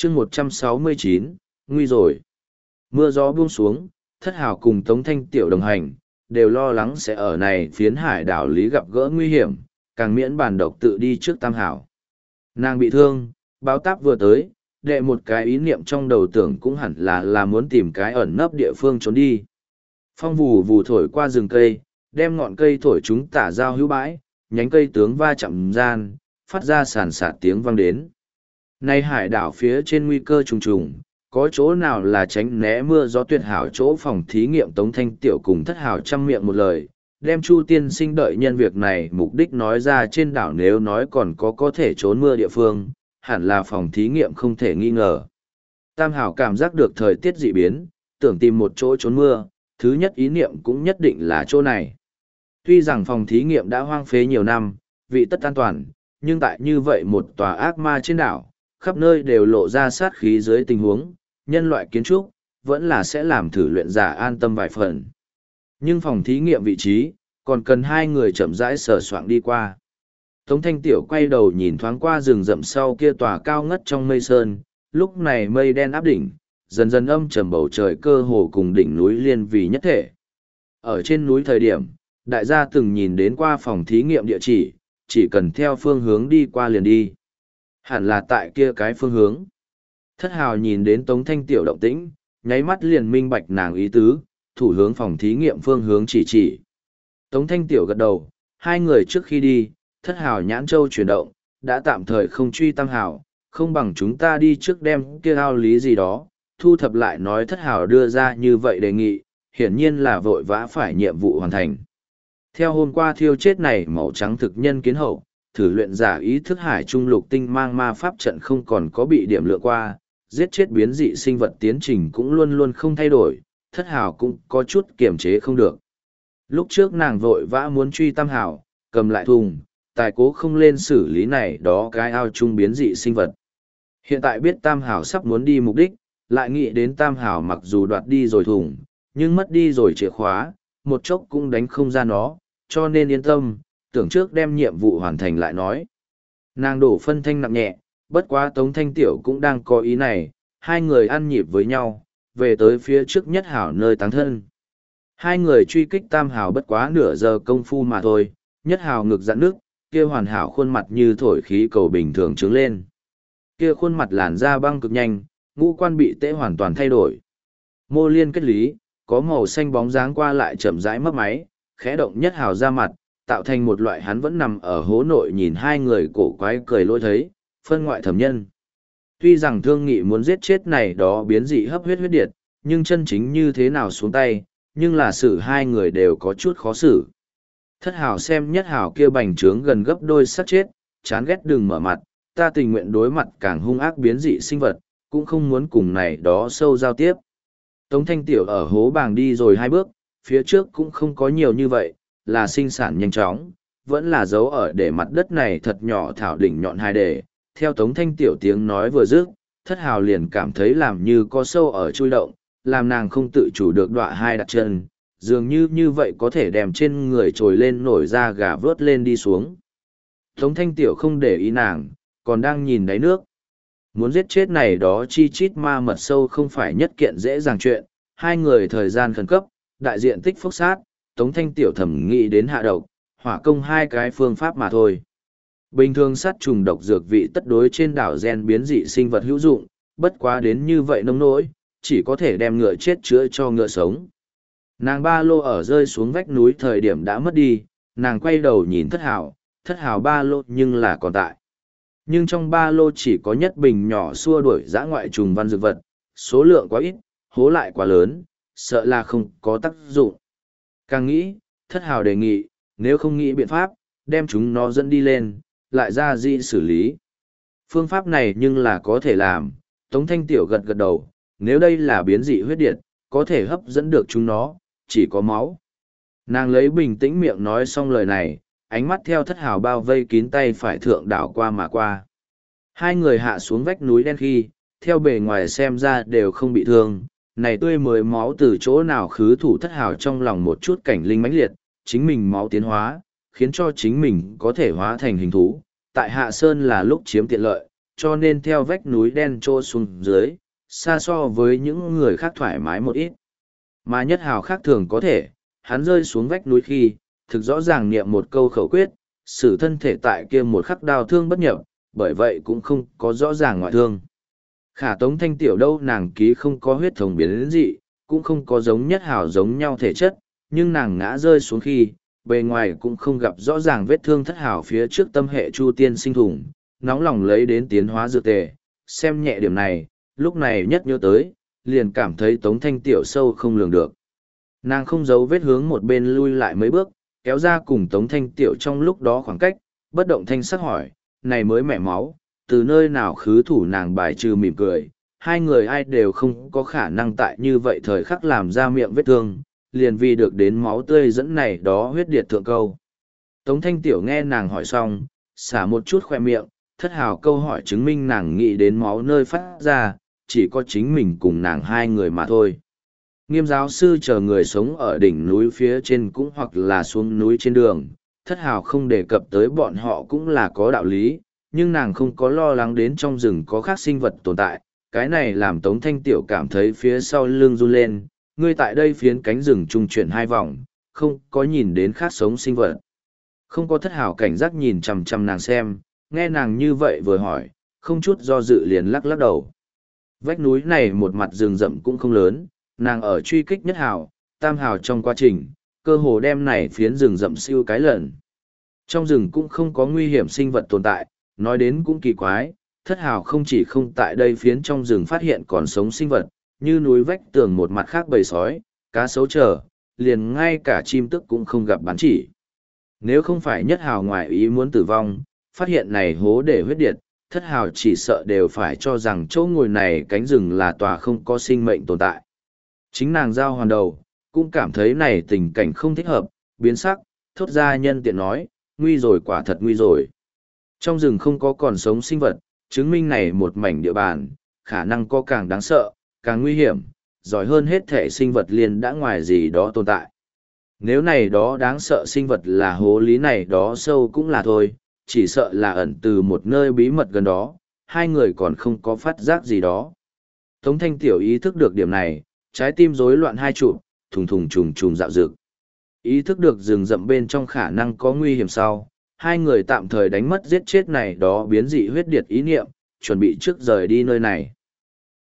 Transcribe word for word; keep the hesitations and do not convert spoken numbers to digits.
chương một trăm sáu mươi chín, nguy rồi. Mưa gió buông xuống, Thất Hào cùng Tống Thanh Tiểu đồng hành, đều lo lắng sẽ ở này phiến hải đảo lý gặp gỡ nguy hiểm, càng miễn bàn độc tự đi trước Tam Hảo. Nàng bị thương, báo táp vừa tới, đệ một cái ý niệm trong đầu tưởng cũng hẳn là là muốn tìm cái ẩn nấp địa phương trốn đi. Phong vù vù thổi qua rừng cây, đem ngọn cây thổi chúng tả giao hữu bãi, nhánh cây tướng va chạm gian, phát ra sàn sạt tiếng vang đến. Nay hải đảo phía trên nguy cơ trùng trùng, có chỗ nào là tránh né mưa gió tuyệt hảo chỗ phòng thí nghiệm Tống Thanh Tiểu cùng Thất Hào trăm miệng một lời, đem Chu tiên sinh đợi nhân việc này mục đích nói ra trên đảo nếu nói còn có có thể trốn mưa địa phương, hẳn là phòng thí nghiệm không thể nghi ngờ. Tam Hảo cảm giác được thời tiết dị biến, tưởng tìm một chỗ trốn mưa, thứ nhất ý niệm cũng nhất định là chỗ này. Tuy rằng phòng thí nghiệm đã hoang phế nhiều năm, vị tất an toàn, nhưng tại như vậy một tòa ác ma trên đảo, khắp nơi đều lộ ra sát khí dưới tình huống, nhân loại kiến trúc, vẫn là sẽ làm thử luyện giả an tâm vài phần. Nhưng phòng thí nghiệm vị trí, còn cần hai người chậm rãi sờ soạng đi qua. Tống Thanh Tiểu quay đầu nhìn thoáng qua rừng rậm sau kia tòa cao ngất trong mây sơn, lúc này mây đen áp đỉnh, dần dần âm trầm bầu trời cơ hồ cùng đỉnh núi liên vì nhất thể. Ở trên núi thời điểm, đại gia từng nhìn đến qua phòng thí nghiệm địa chỉ, chỉ cần theo phương hướng đi qua liền đi. Hẳn là tại kia cái phương hướng. Thất Hào nhìn đến Tống Thanh Tiểu động tĩnh, nháy mắt liền minh bạch nàng ý tứ, thủ hướng phòng thí nghiệm phương hướng chỉ chỉ. Tống Thanh Tiểu gật đầu, hai người trước khi đi, Thất Hào nhãn châu chuyển động, đã tạm thời không truy Tam Hào, không bằng chúng ta đi trước đem kia ao lý gì đó, thu thập lại nói Thất Hào đưa ra như vậy đề nghị, hiển nhiên là vội vã phải nhiệm vụ hoàn thành. Theo hôm qua thiêu chết này màu trắng thực nhân kiến hậu, thử luyện giả ý thức hải trung lục tinh mang ma pháp trận không còn có bị điểm lựa qua, giết chết biến dị sinh vật tiến trình cũng luôn luôn không thay đổi, Thất Hào cũng có chút kiềm chế không được. Lúc trước nàng vội vã muốn truy Tam Hào, cầm lại thùng, tài cố không lên xử lý này đó cái ao trung biến dị sinh vật. Hiện tại biết Tam Hào sắp muốn đi mục đích, lại nghĩ đến Tam Hào mặc dù đoạt đi rồi thùng, nhưng mất đi rồi chìa khóa, một chốc cũng đánh không ra nó, cho nên yên tâm, tưởng trước đem nhiệm vụ hoàn thành lại nói. Nàng đổ phân thanh nặng nhẹ, bất quá Tống Thanh Tiểu cũng đang có ý này, hai người ăn nhịp với nhau, về tới phía trước Nhất Hảo nơi táng thân. Hai người truy kích Tam Hảo bất quá nửa giờ công phu mà thôi, Nhất Hảo ngực dặn nước, kia hoàn hảo khuôn mặt như thổi khí cầu bình thường trướng lên. Kia khuôn mặt làn da băng cực nhanh, ngũ quan bị tễ hoàn toàn thay đổi. Mô liên kết lý, có màu xanh bóng dáng qua lại chậm rãi mấp máy, khẽ động Nhất Hảo ra mặt, tạo thành một loại hắn vẫn nằm ở hố nội nhìn hai người cổ quái cười lôi thấy, phân ngoại thẩm nhân. Tuy rằng thương nghị muốn giết chết này đó biến dị hấp huyết huyết điệt, nhưng chân chính như thế nào xuống tay, nhưng là sự hai người đều có chút khó xử. Thất Hảo xem Nhất Hảo kia bành trướng gần gấp đôi sát chết, chán ghét đừng mở mặt, ta tình nguyện đối mặt càng hung ác biến dị sinh vật, cũng không muốn cùng này đó sâu giao tiếp. Tống Thanh Tiểu ở hố bàng đi rồi hai bước, phía trước cũng không có nhiều như vậy, là sinh sản nhanh chóng, vẫn là dấu ở để mặt đất này thật nhỏ thảo đỉnh nhọn hai đề. Theo Tống Thanh Tiểu tiếng nói vừa dứt, Thất Hào liền cảm thấy làm như có sâu ở chui động, làm nàng không tự chủ được đọa hai đặt chân, dường như như vậy có thể đem trên người trồi lên nổi ra gà vớt lên đi xuống. Tống Thanh Tiểu không để ý nàng, còn đang nhìn đáy nước. Muốn giết chết này đó chi chít ma mật sâu không phải nhất kiện dễ dàng chuyện, hai người thời gian khẩn cấp, đại diện tích phốc sát, Tống Thanh Tiểu thẩm nghĩ đến hạ độc, hỏa công hai cái phương pháp mà thôi. Bình thường sát trùng độc dược vị tất đối trên đảo gen biến dị sinh vật hữu dụng, bất quá đến như vậy nông nỗi, chỉ có thể đem ngựa chết chữa cho ngựa sống. Nàng ba lô ở rơi xuống vách núi thời điểm đã mất đi, nàng quay đầu nhìn Thất Hào, Thất Hào ba lô nhưng là còn tại. Nhưng trong ba lô chỉ có nhất bình nhỏ xua đuổi dã ngoại trùng văn dược vật, số lượng quá ít, hố lại quá lớn, sợ là không có tác dụng. Càng nghĩ, Thất Hào đề nghị, nếu không nghĩ biện pháp, đem chúng nó dẫn đi lên, lại ra dị xử lý. Phương pháp này nhưng là có thể làm, Tống Thanh Tiểu gật gật đầu, nếu đây là biến dị huyết điệt, có thể hấp dẫn được chúng nó, chỉ có máu. Nàng lấy bình tĩnh miệng nói xong lời này, ánh mắt theo Thất Hào bao vây kín tay phải thượng đảo qua mà qua. Hai người hạ xuống vách núi đen khi, theo bề ngoài xem ra đều không bị thương, này tươi mới máu từ chỗ nào khứ thủ Thất Hào trong lòng một chút cảnh linh mãnh liệt, chính mình máu tiến hóa, khiến cho chính mình có thể hóa thành hình thú, tại Hạ Sơn là lúc chiếm tiện lợi, cho nên theo vách núi đen trô xuống dưới, xa so với những người khác thoải mái một ít. Mà Nhất Hào khác thường có thể, hắn rơi xuống vách núi khi, thực rõ ràng niệm một câu khẩu quyết, sử thân thể tại kia một khắc đau thương bất nhập, bởi vậy cũng không có rõ ràng ngoại thương. Khả Tống Thanh Tiểu đâu nàng ký không có huyết thống biến dị, cũng không có giống Nhất Hào giống nhau thể chất, nhưng nàng ngã rơi xuống khi, bề ngoài cũng không gặp rõ ràng vết thương thất hào phía trước tâm hệ chu tiên sinh thủng, nóng lòng lấy đến tiến hóa dược tề, xem nhẹ điểm này, lúc này nhất nhớ tới, liền cảm thấy Tống Thanh Tiểu sâu không lường được. Nàng không giấu vết hướng một bên lui lại mấy bước, kéo ra cùng Tống Thanh Tiểu trong lúc đó khoảng cách, bất động thanh sắc hỏi, này mới mẻ máu, từ nơi nào khứ thủ nàng bài trừ mỉm cười, hai người ai đều không có khả năng tại như vậy thời khắc làm ra miệng vết thương, liền vì được đến máu tươi dẫn này đó huyết điệt thượng câu. Tống Thanh Tiểu nghe nàng hỏi xong, xả một chút khoe miệng, thất hào câu hỏi chứng minh nàng nghĩ đến máu nơi phát ra, chỉ có chính mình cùng nàng hai người mà thôi. Nghiêm giáo sư chờ người sống ở đỉnh núi phía trên cũng hoặc là xuống núi trên đường, thất hào không đề cập tới bọn họ cũng là có đạo lý, nhưng nàng không có lo lắng đến trong rừng có khác sinh vật tồn tại, cái này làm Tống Thanh Tiểu cảm thấy phía sau lưng run lên, ngươi tại đây phiến cánh rừng trung chuyển hai vòng, không có nhìn đến khác sống sinh vật. Không có thất hào cảnh giác nhìn chằm chằm nàng xem, nghe nàng như vậy vừa hỏi, không chút do dự liền lắc lắc đầu. Vách núi này một mặt rừng rậm cũng không lớn, nàng ở truy kích Nhất Hào, Tam Hào trong quá trình, cơ hồ đem này phiến rừng rậm siêu cái lần. Trong rừng cũng không có nguy hiểm sinh vật tồn tại, nói đến cũng kỳ quái, thất hào không chỉ không tại đây phiến trong rừng phát hiện còn sống sinh vật, như núi vách tường một mặt khác bầy sói, cá sấu trở, liền ngay cả chim tức cũng không gặp bán chỉ. Nếu không phải Nhất Hào ngoài ý muốn tử vong, phát hiện này hố để huyết điệt, thất hào chỉ sợ đều phải cho rằng chỗ ngồi này cánh rừng là tòa không có sinh mệnh tồn tại. Chính nàng giao hoàn đầu, cũng cảm thấy này tình cảnh không thích hợp, biến sắc, thốt ra nhân tiện nói, nguy rồi quả thật nguy rồi. Trong rừng không có còn sống sinh vật, chứng minh này một mảnh địa bàn, khả năng có càng đáng sợ, càng nguy hiểm, giỏi hơn hết thể sinh vật liền đã ngoài gì đó tồn tại. Nếu này đó đáng sợ sinh vật là hố lý này đó sâu cũng là thôi, chỉ sợ là ẩn từ một nơi bí mật gần đó, hai người còn không có phát giác gì đó. Tống Thanh Tiểu ý thức được điểm này, trái tim rối loạn hai trụ, thùng thùng trùng trùng dạo dực. Ý thức được rừng rậm bên trong khả năng có nguy hiểm sau, hai người tạm thời đánh mất giết chết này đó biến dị huyết điệt ý niệm, chuẩn bị trước rời đi nơi này.